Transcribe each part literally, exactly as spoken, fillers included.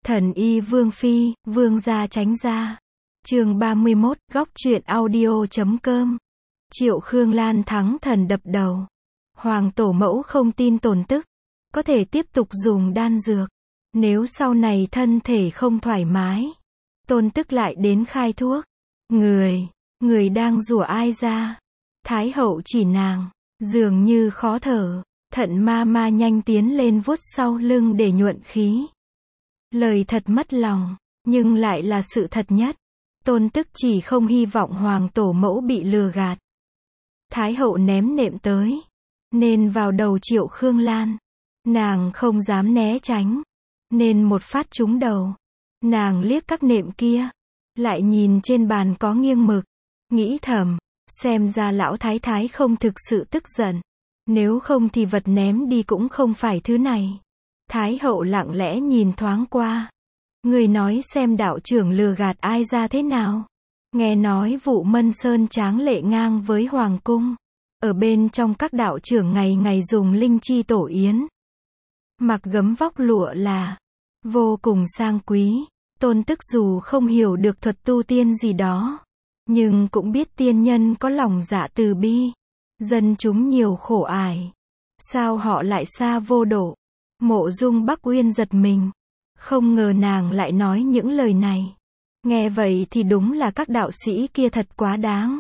Thần y Vương Phi, Vương gia tránh ra. Chương ba mươi mốt, góc truyện audio chấm com. Triệu Khương Lan thắng thần đập đầu. Hoàng tổ mẫu không tin Tồn Tức có thể tiếp tục dùng đan dược. Nếu sau này thân thể không thoải mái, Tôn Tức lại đến khai thuốc. Người, người đang rủa ai ra? Thái hậu chỉ nàng, dường như khó thở. Thận ma ma nhanh tiến lên vuốt sau lưng để nhuận khí. Lời thật mất lòng, nhưng lại là sự thật nhất. Tôn Tức chỉ không hy vọng hoàng tổ mẫu bị lừa gạt. Thái hậu ném nệm tới, nên vào đầu Triệu Khương Lan. Nàng không dám né tránh, nên một phát trúng đầu. Nàng liếc các nệm kia, lại nhìn trên bàn có nghiêng mực, nghĩ thầm, xem ra lão thái thái không thực sự tức giận. Nếu không thì vật ném đi cũng không phải thứ này. Thái hậu lặng lẽ nhìn thoáng qua. Người nói xem đạo trưởng lừa gạt ai ra thế nào. Nghe nói vụ Mân Sơn tráng lệ ngang với hoàng cung. Ở bên trong các đạo trưởng ngày ngày dùng linh chi tổ yến. Mặc gấm vóc lụa là vô cùng sang quý. Tôn Tức dù không hiểu được thuật tu tiên gì đó, nhưng cũng biết tiên nhân có lòng dạ từ bi. Dân chúng nhiều khổ ải. Sao họ lại xa vô độ? Mộ Dung Bắc Uyên giật mình. Không ngờ nàng lại nói những lời này. Nghe vậy thì đúng là các đạo sĩ kia thật quá đáng.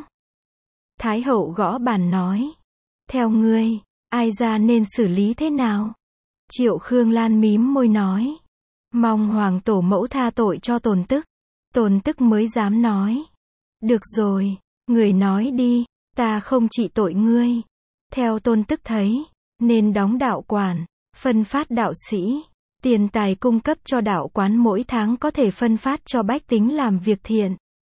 Thái hậu gõ bàn nói. Theo ngươi, ai ra nên xử lý thế nào? Triệu Khương Lan mím môi nói. Mong hoàng tổ mẫu tha tội cho Tồn Tức. Tồn Tức mới dám nói. Được rồi, người nói đi, ta không trị tội ngươi. Theo Tôn Tức thấy, nên đóng đạo quản, phân phát đạo sĩ. Tiền tài cung cấp cho đạo quán mỗi tháng có thể phân phát cho bách tính làm việc thiện.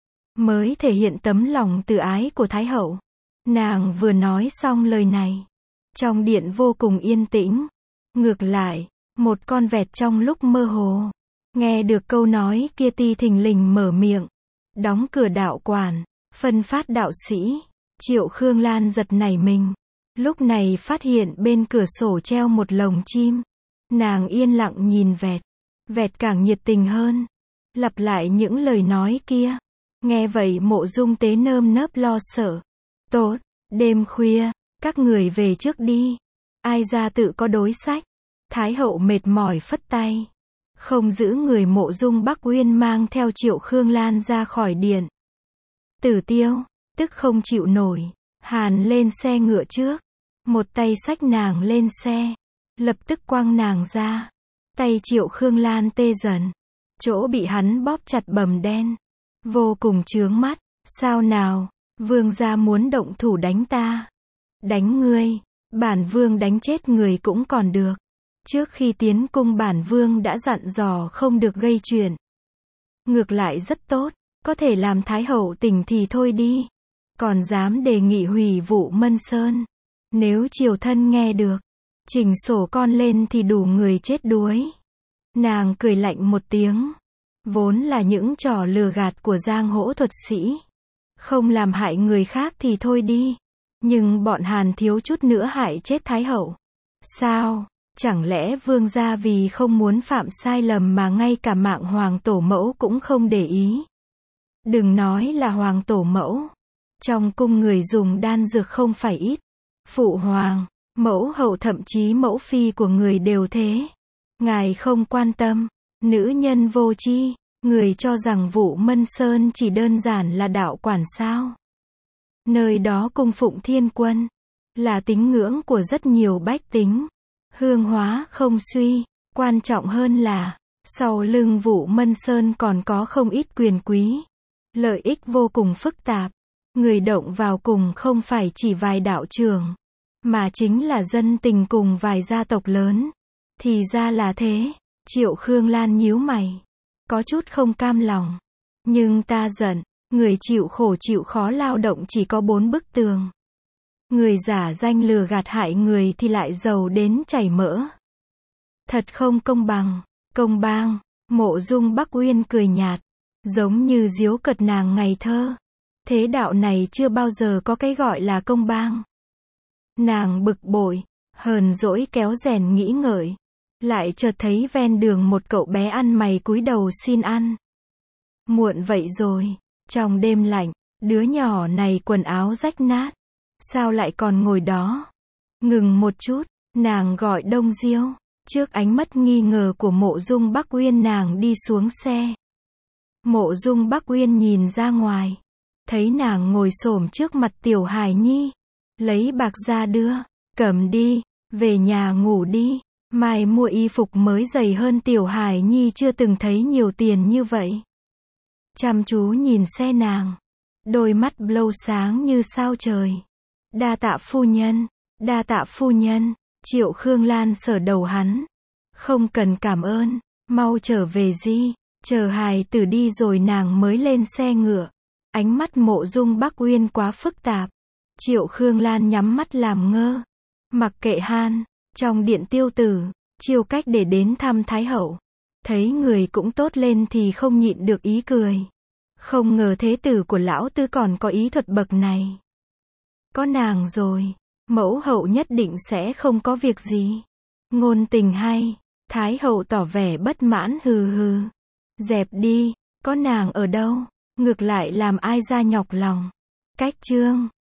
Mới thể hiện tấm lòng từ ái của Thái hậu. Nàng vừa nói xong lời này, trong điện vô cùng yên tĩnh. Ngược lại, một con vẹt trong lúc mơ hồ, nghe được câu nói kia ti thình lình mở miệng. Đóng cửa đạo quản, phân phát đạo sĩ. Triệu Khương Lan giật nảy mình. Lúc này phát hiện bên cửa sổ treo một lồng chim. Nàng yên lặng nhìn vẹt. Vẹt càng nhiệt tình hơn. Lặp lại những lời nói kia. Nghe vậy Mộ Dung Tế nơm nớp lo sợ. Tốt, đêm khuya, các người về trước đi. Ai ra tự có đối sách. Thái hậu mệt mỏi phất tay. Không giữ người. Mộ Dung Bắc Uyên mang theo Triệu Khương Lan ra khỏi điện. Tử Tiêu, tức không chịu nổi. Hàn lên xe ngựa trước. Một tay xách nàng lên xe. Lập tức quăng nàng ra. Tay Triệu Khương Lan tê dần. Chỗ bị hắn bóp chặt bầm đen. Vô cùng chướng mắt. Sao nào, vương gia muốn động thủ đánh ta. Đánh ngươi, bản vương đánh chết người cũng còn được. Trước khi tiến cung bản vương đã dặn dò không được gây chuyện. Ngược lại rất tốt, có thể làm Thái hậu tỉnh thì thôi đi. Còn dám đề nghị hủy vụ Mân Sơn. Nếu triều thân nghe được, chỉnh sổ con lên thì đủ người chết đuối. Nàng cười lạnh một tiếng. Vốn là những trò lừa gạt của giang hồ thuật sĩ. Không làm hại người khác thì thôi đi. Nhưng bọn Hàn thiếu chút nữa hại chết Thái hậu. Sao? Chẳng lẽ vương gia vì không muốn phạm sai lầm mà ngay cả mạng hoàng tổ mẫu cũng không để ý? Đừng nói là hoàng tổ mẫu. Trong cung người dùng đan dược không phải ít. Phụ hoàng, mẫu hậu thậm chí mẫu phi của người đều thế. Ngài không quan tâm. Nữ nhân vô tri. Người cho rằng vụ Mân Sơn chỉ đơn giản là đạo quản sao? Nơi đó cung phụng thiên quân. Là tín ngưỡng của rất nhiều bách tính. Hương hóa không suy. Quan trọng hơn là, sau lưng vụ Mân Sơn còn có không ít quyền quý. Lợi ích vô cùng phức tạp. Người động vào cùng không phải chỉ vài đạo trưởng, mà chính là dân tình cùng vài gia tộc lớn. Thì ra là thế. Triệu Khương Lan nhíu mày. Có chút không cam lòng. Nhưng ta giận. Người chịu khổ chịu khó lao động chỉ có bốn bức tường. Người giả danh lừa gạt hại người thì lại giàu đến chảy mỡ. Thật không công bằng. Công bang. Mộ Dung Bắc Uyên cười nhạt. Giống như giếu cợt nàng ngày thơ. Thế đạo này chưa bao giờ có cái gọi là công bang. Nàng bực bội, hờn dỗi kéo rèn nghĩ ngợi. Lại chợt thấy ven đường một cậu bé ăn mày cúi đầu xin ăn. Muộn vậy rồi, trong đêm lạnh, đứa nhỏ này quần áo rách nát. Sao lại còn ngồi đó? Ngừng một chút, nàng gọi Đông Diêu. Trước ánh mắt nghi ngờ của Mộ Dung Bắc Uyên nàng đi xuống xe. Mộ Dung Bắc Uyên nhìn ra ngoài. Thấy nàng ngồi xổm trước mặt Tiểu Hải Nhi. Lấy bạc ra đưa. Cầm đi, về nhà ngủ đi. Mai mua y phục mới dày hơn Tiểu Hải Nhi chưa từng thấy nhiều tiền như vậy. Chăm chú nhìn xe nàng. Đôi mắt blâu sáng như sao trời. Đa tạ phu nhân, đa tạ phu nhân. Triệu Khương Lan sờ đầu hắn. Không cần cảm ơn, mau trở về di. Chờ hài tử đi rồi nàng mới lên xe ngựa. Ánh mắt Mộ Dung Bắc Uyên quá phức tạp. Triệu Khương Lan nhắm mắt làm ngơ. Mặc kệ han, trong điện tiêu tử, chiêu cách để đến thăm Thái Hậu. Thấy người cũng tốt lên thì không nhịn được ý cười. Không ngờ thế tử của lão tư còn có ý thuật bậc này. Có nàng rồi, mẫu hậu nhất định sẽ không có việc gì. Ngôn tình hay, Thái Hậu tỏ vẻ bất mãn hừ hừ. Dẹp đi, có nàng ở đâu, ngược lại làm ai ra nhọc lòng. Cách chương